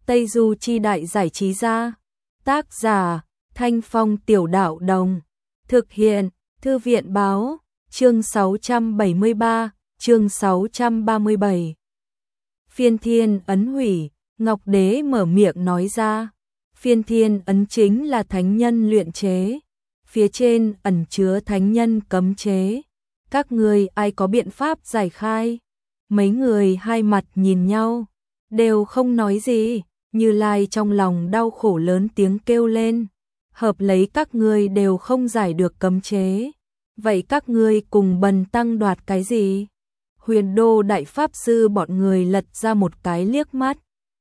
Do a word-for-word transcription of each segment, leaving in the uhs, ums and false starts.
Tây Du Chi Đại Giải Trí Gia. Tác giả Thanh Phong Tiểu Đạo Đồng. Thực hiện Thư viện Báo. Chương sáu trăm bảy mươi ba, chương sáu trăm ba mươi bảy. Phiên Thiên Ấn hủy, Ngọc Đế mở miệng nói ra. Phiên Thiên Ấn chính là thánh nhân luyện chế, phía trên ẩn chứa thánh nhân cấm chế. Các người ai có biện pháp giải khai? Mấy người hai mặt nhìn nhau, đều không nói gì. Như Lai trong lòng đau khổ lớn tiếng kêu lên, hợp lấy các ngươi đều không giải được cấm chế, vậy các ngươi cùng Bần tăng đoạt cái gì? Huyền Đô Đại Pháp Sư bọn người lật ra một cái liếc mắt.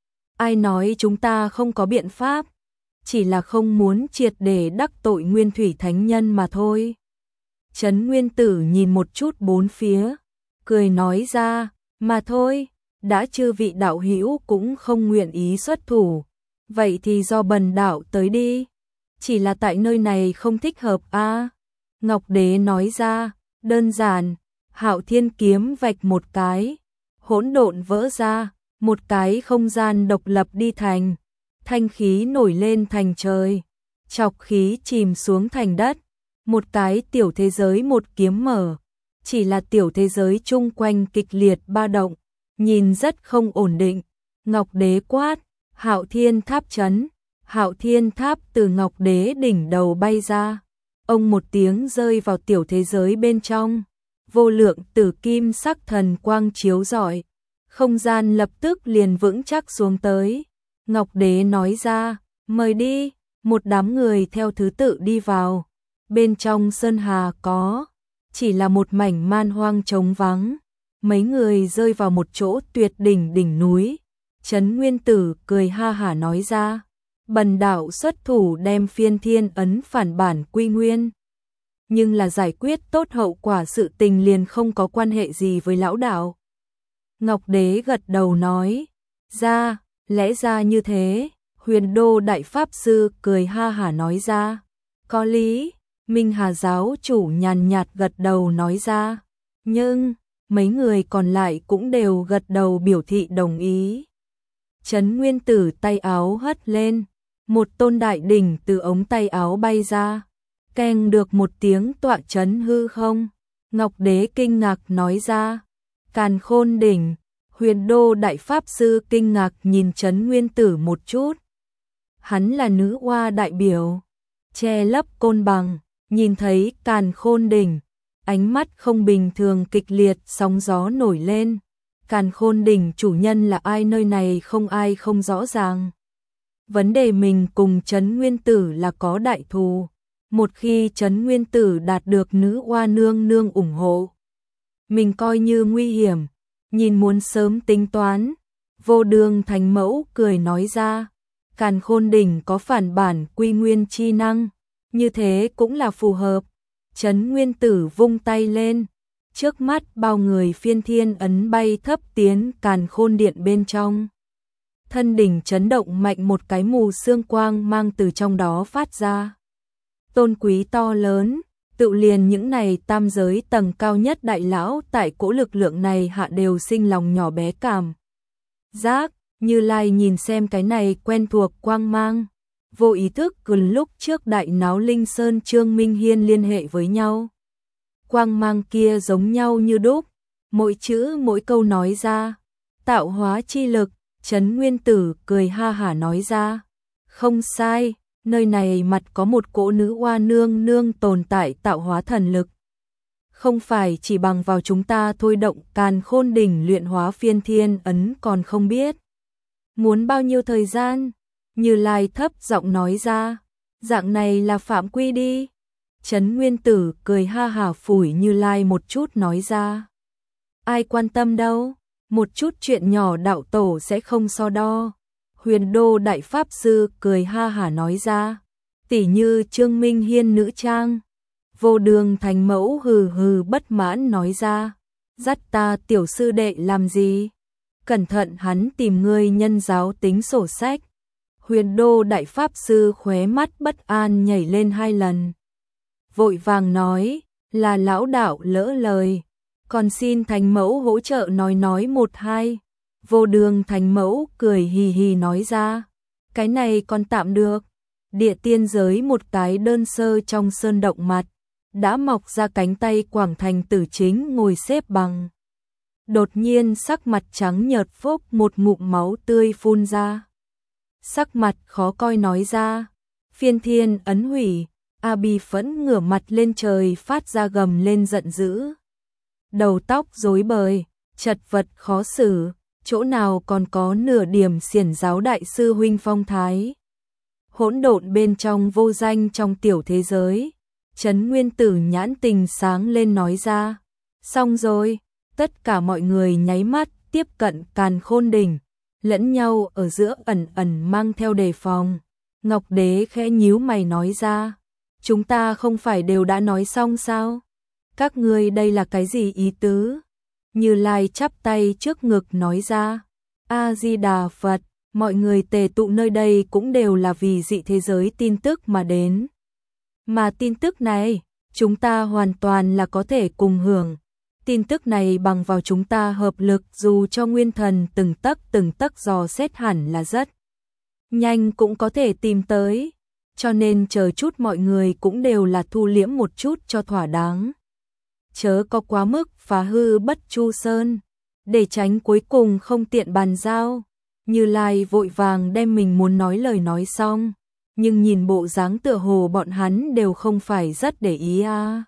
Ai nói chúng ta không có biện pháp, chỉ là không muốn triệt để đắc tội Nguyên Thủy Thánh Nhân mà thôi. Trấn Nguyên Tử nhìn một chút bốn phía, cười nói ra, mà thôi, đã chư vị đạo hữu cũng không nguyện ý xuất thủ, vậy thì do Bần đạo tới đi, chỉ là tại nơi này không thích hợp a. À? Ngọc Đế nói ra, đơn giản, Hạo Thiên kiếm vạch một cái, hỗn độn vỡ ra, một cái không gian độc lập đi thành, thanh khí nổi lên thành trời, chọc khí chìm xuống thành đất, một cái tiểu thế giới một kiếm mở, chỉ là tiểu thế giới chung quanh kịch liệt ba động, nhìn rất không ổn định. Ngọc Đế quát, Hạo Thiên Tháp chấn, Hạo Thiên Tháp từ Ngọc Đế đỉnh đầu bay ra, ông một tiếng rơi vào tiểu thế giới bên trong, vô lượng tử kim sắc thần quang chiếu rọi, không gian lập tức liền vững chắc xuống tới. Ngọc Đế nói ra, mời đi, một đám người theo thứ tự đi vào, bên trong sơn hà có, chỉ là một mảnh man hoang trống vắng. Mấy người rơi vào một chỗ tuyệt đỉnh đỉnh núi. Trấn Nguyên Tử cười ha hả nói ra, Bần đạo xuất thủ đem Phiên Thiên Ấn phản bản quy nguyên. Nhưng là giải quyết tốt hậu quả sự tình liền không có quan hệ gì với lão đạo. Ngọc Đế gật đầu nói, ra, lẽ ra như thế. Huyền Đô Đại Pháp Sư cười ha hả nói ra, có lý. Minh Hà giáo chủ nhàn nhạt gật đầu nói ra, nhưng mấy người còn lại cũng đều gật đầu biểu thị đồng ý. Trấn Nguyên Tử tay áo hất lên, một tôn đại đỉnh từ ống tay áo bay ra, keng được một tiếng tọa chấn hư không. Ngọc Đế kinh ngạc nói ra, Càn Khôn đỉnh. Huyền Đô Đại Pháp Sư kinh ngạc nhìn Trấn Nguyên Tử một chút. Hắn là nữ oa đại biểu, che lấp côn bằng, nhìn thấy Càn Khôn đỉnh, ánh mắt không bình thường kịch liệt, sóng gió nổi lên. Càn Khôn đỉnh chủ nhân là ai nơi này không ai không rõ ràng. Vấn đề mình cùng Trấn Nguyên Tử là có đại thù, một khi Trấn Nguyên Tử đạt được nữ oa nương nương ủng hộ, mình coi như nguy hiểm, nhìn muốn sớm tính toán. Vô Đường Thánh Mẫu cười nói ra, Càn Khôn đỉnh có phản bản quy nguyên chi năng, như thế cũng là phù hợp. Trấn Nguyên Tử vung tay lên, trước mắt bao người Phiên Thiên Ấn bay thấp tiến Càn Khôn điện bên trong. Thân đỉnh chấn động mạnh, một cái mù sương quang mang từ trong đó phát ra. Tôn quý to lớn, tự liền những này tam giới tầng cao nhất đại lão tại cỗ lực lượng này hạ đều sinh lòng nhỏ bé cảm giác. Như Lai nhìn xem cái này quen thuộc quang mang, vô ý thức gần lúc trước đại náo Linh Sơn Trương Minh Hiên liên hệ với nhau. Quang mang kia giống nhau như đúc, mỗi chữ mỗi câu nói ra, tạo hóa chi lực. Trấn Nguyên Tử cười ha hả nói ra, không sai, nơi này mặt có một cỗ nữ oa nương nương tồn tại tạo hóa thần lực. Không phải chỉ bằng vào chúng ta thôi động Càn Khôn đỉnh luyện hóa Phiên Thiên Ấn còn không biết muốn bao nhiêu thời gian. Như Lai thấp giọng nói ra, dạng này là phạm quy đi. Trấn Nguyên Tử cười ha hả phủi Như Lai một chút nói ra, ai quan tâm đâu, một chút chuyện nhỏ đạo tổ sẽ không so đo. Huyền Đô Đại Pháp Sư cười ha hả nói ra, tỉ như Trương Minh Hiên nữ trang. Vô Đường Thánh Mẫu hừ hừ bất mãn nói ra, dắt ta tiểu sư đệ làm gì? Cẩn thận hắn tìm ngươi nhân giáo tính sổ sách. Huyền Đô Đại Pháp Sư khóe mắt bất an nhảy lên hai lần, vội vàng nói, là lão đạo lỡ lời, còn xin Thánh Mẫu hỗ trợ nói nói một hai. Vô Đường Thánh Mẫu cười hì hì nói ra, cái này còn tạm được. Địa tiên giới một cái đơn sơ trong sơn động mặt, đã mọc ra cánh tay Quảng Thành Tử chính ngồi xếp bằng. Đột nhiên sắc mặt trắng nhợt phốc một ngụm máu tươi phun ra. Sắc mặt khó coi nói ra, phiên thiên ấn hủy. A Bi Phẫn ngửa mặt lên trời phát ra gầm lên giận dữ. Đầu tóc rối bời, chật vật khó xử, chỗ nào còn có nửa điểm xiển giáo đại sư huynh phong thái. Hỗn độn bên trong vô danh trong tiểu thế giới. Trấn Nguyên Tử nhãn tình sáng lên nói ra, xong rồi, tất cả mọi người nháy mắt tiếp cận Càn Khôn Đỉnh, lẫn nhau ở giữa ẩn ẩn mang theo đề phòng. Ngọc Đế khẽ nhíu mày nói ra, chúng ta không phải đều đã nói xong sao? Các ngươi đây là cái gì ý tứ? Như Lai chắp tay trước ngực nói ra, A-di-đà Phật, mọi người tề tụ nơi đây cũng đều là vì dị thế giới tin tức mà đến. Mà tin tức này, chúng ta hoàn toàn là có thể cùng hưởng. Tin tức này bằng vào chúng ta hợp lực dù cho nguyên thần từng tấc từng tấc dò xét hẳn là rất nhanh cũng có thể tìm tới. Cho nên chờ chút mọi người cũng đều là thu liễm một chút cho thỏa đáng. Chớ có quá mức phá hư Bất Chu Sơn, để tránh cuối cùng không tiện bàn giao. Như Lai vội vàng đem mình muốn nói lời nói xong, nhưng nhìn bộ dáng tựa hồ bọn hắn đều không phải rất để ý a. À.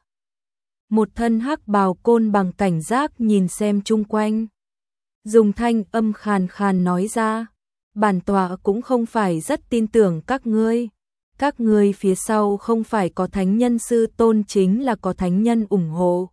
Một thân hắc bào Côn Bằng cảnh giác nhìn xem chung quanh, dùng thanh âm khàn khàn nói ra, bản tọa cũng không phải rất tin tưởng các ngươi. Các ngươi phía sau không phải có thánh nhân sư tôn chính là có thánh nhân ủng hộ.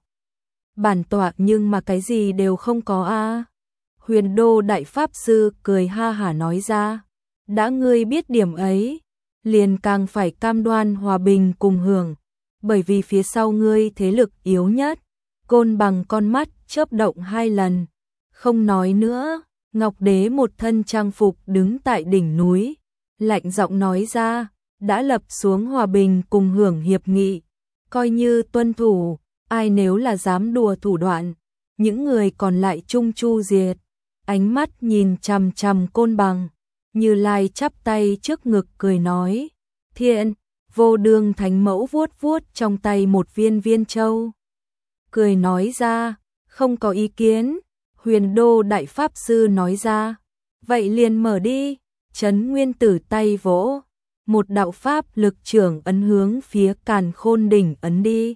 Bản tọa nhưng mà cái gì đều không có a. À. Huyền Đô Đại Pháp Sư cười ha hả nói ra, đã ngươi biết điểm ấy, liền càng phải cam đoan hòa bình cùng hưởng, bởi vì phía sau ngươi thế lực yếu nhất. Côn Bằng con mắt chớp động hai lần, không nói nữa. Ngọc Đế một thân trang phục đứng tại đỉnh núi, lạnh giọng nói ra, đã lập xuống hòa bình cùng hưởng hiệp nghị, coi như tuân thủ, ai nếu là dám đùa thủ đoạn, những người còn lại chung chu diệt. Ánh mắt nhìn chằm chằm Côn Bằng, Như Lai chắp tay trước ngực cười nói, thiện. Vô Đường Thánh Mẫu vuốt vuốt trong tay một viên viên châu, cười nói ra, không có ý kiến. Huyền Đô Đại Pháp Sư nói ra, vậy liền mở đi. Trấn Nguyên Tử tay vỗ, một đạo pháp lực trưởng ấn hướng phía Càn Khôn Đỉnh ấn đi.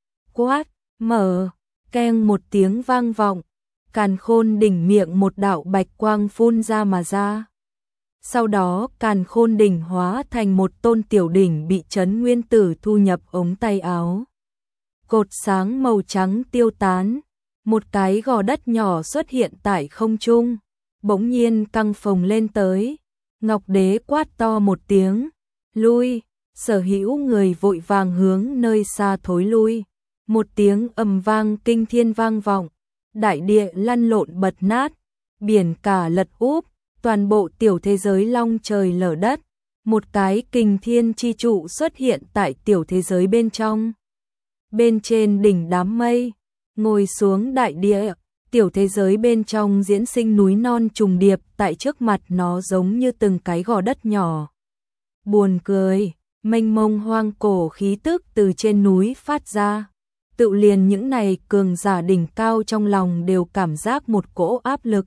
Quát, mở, keng một tiếng vang vọng, Càn Khôn Đỉnh miệng một đạo bạch quang phun ra mà ra. Sau đó Càn Khôn Đỉnh hóa thành một tôn tiểu đỉnh bị Trấn Nguyên Tử thu nhập ống tay áo. Cột sáng màu trắng tiêu tán, một cái gò đất nhỏ xuất hiện tại không trung, bỗng nhiên căng phồng lên tới. Ngọc Đế quát to một tiếng, lui, sở hữu người vội vàng hướng nơi xa thối lui. Một tiếng ầm vang kinh thiên vang vọng, đại địa lăn lộn bật nát, biển cả lật úp, toàn bộ tiểu thế giới long trời lở đất. Một cái kình thiên chi trụ xuất hiện tại tiểu thế giới bên trong. Bên trên đỉnh đám mây, ngồi xuống đại địa, tiểu thế giới bên trong diễn sinh núi non trùng điệp tại trước mặt nó giống như từng cái gò đất nhỏ. Buồn cười, mênh mông hoang cổ khí tức từ trên núi phát ra. Tự liền những này cường giả đỉnh cao trong lòng đều cảm giác một cỗ áp lực.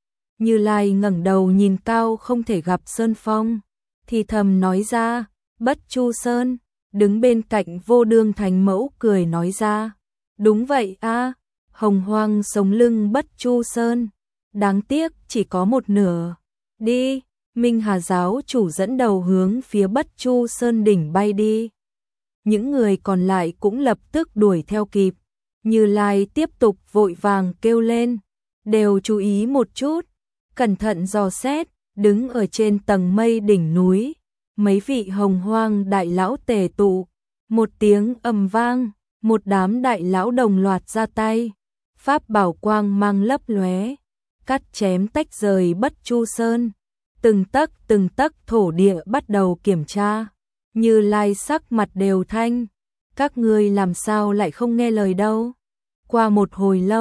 Như Lai ngẩng đầu nhìn cao không thể gặp sơn phong, thì thầm nói ra, Bất Chu Sơn. Đứng bên cạnh Vô Đường Thánh Mẫu cười nói ra, đúng vậy a, à, hồng hoang sống lưng Bất Chu Sơn, đáng tiếc chỉ có một nửa. Đi, Minh Hà giáo chủ dẫn đầu hướng phía Bất Chu Sơn đỉnh bay đi. Những người còn lại cũng lập tức đuổi theo kịp. Như Lai tiếp tục vội vàng kêu lên, đều chú ý một chút, cẩn thận dò xét. Đứng ở trên tầng mây đỉnh núi, mấy vị hồng hoang đại lão tề tụ, một tiếng ầm vang, một đám đại lão đồng loạt ra tay, pháp bảo quang mang lấp lóe, cắt chém tách rời Bất Chu Sơn, từng tấc từng tấc thổ địa bắt đầu kiểm tra. Như Lai sắc mặt đều thanh, các ngươi làm sao lại không nghe lời đâu. Qua một hồi lâu,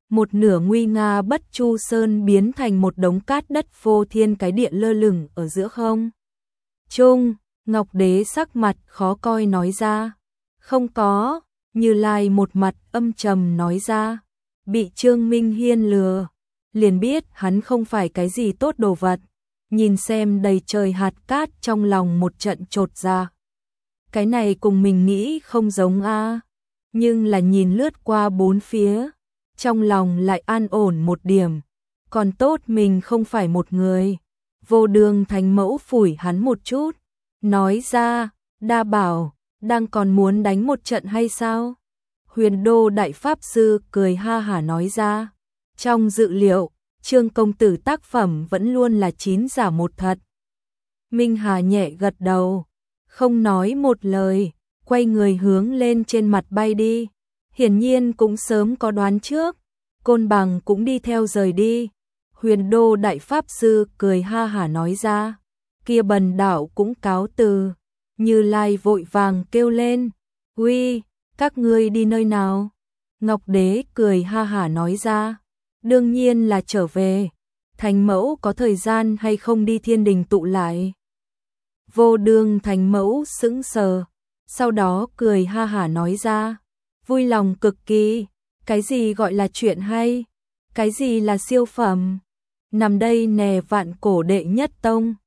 một nửa nguy nga bất chu sơn biến thành một đống cát đất phô thiên cái địa lơ lửng ở giữa không trung. Ngọc Đế sắc mặt khó coi nói ra, không có. Như Lai một mặt âm trầm nói ra, bị Trương Minh Hiên lừa, liền biết hắn không phải cái gì tốt đồ vật. Nhìn xem đầy trời hạt cát trong lòng một trận chột dạ. Cái này cùng mình nghĩ không giống a, nhưng là nhìn lướt qua bốn phía, trong lòng lại an ổn một điểm, còn tốt mình không phải một người. Vô Đường Thánh Mẫu phủi hắn một chút, nói ra, Đa Bảo, đang còn muốn đánh một trận hay sao? Huyền Đô Đại Pháp Sư cười ha hả nói ra, trong dự liệu, Trương công tử tác phẩm vẫn luôn là chín giả một thật. Minh Hà nhẹ gật đầu, không nói một lời, quay người hướng lên trên mặt bay đi. Hiển nhiên cũng sớm có đoán trước, Côn Bằng cũng đi theo rời đi. Huyền Đô Đại Pháp Sư cười ha hả nói ra, kia Bần Đạo cũng cáo từ. Như Lai vội vàng kêu lên, uy, các ngươi đi nơi nào? Ngọc Đế cười ha hả nói ra, đương nhiên là trở về. Thánh Mẫu có thời gian hay không đi thiên đình tụ lại? Vô Đường Thánh Mẫu sững sờ, sau đó cười ha hả nói ra, vui lòng cực kỳ. Cái gì gọi là chuyện hay? Cái gì là siêu phẩm? Nằm đây nè vạn cổ đệ nhất tông.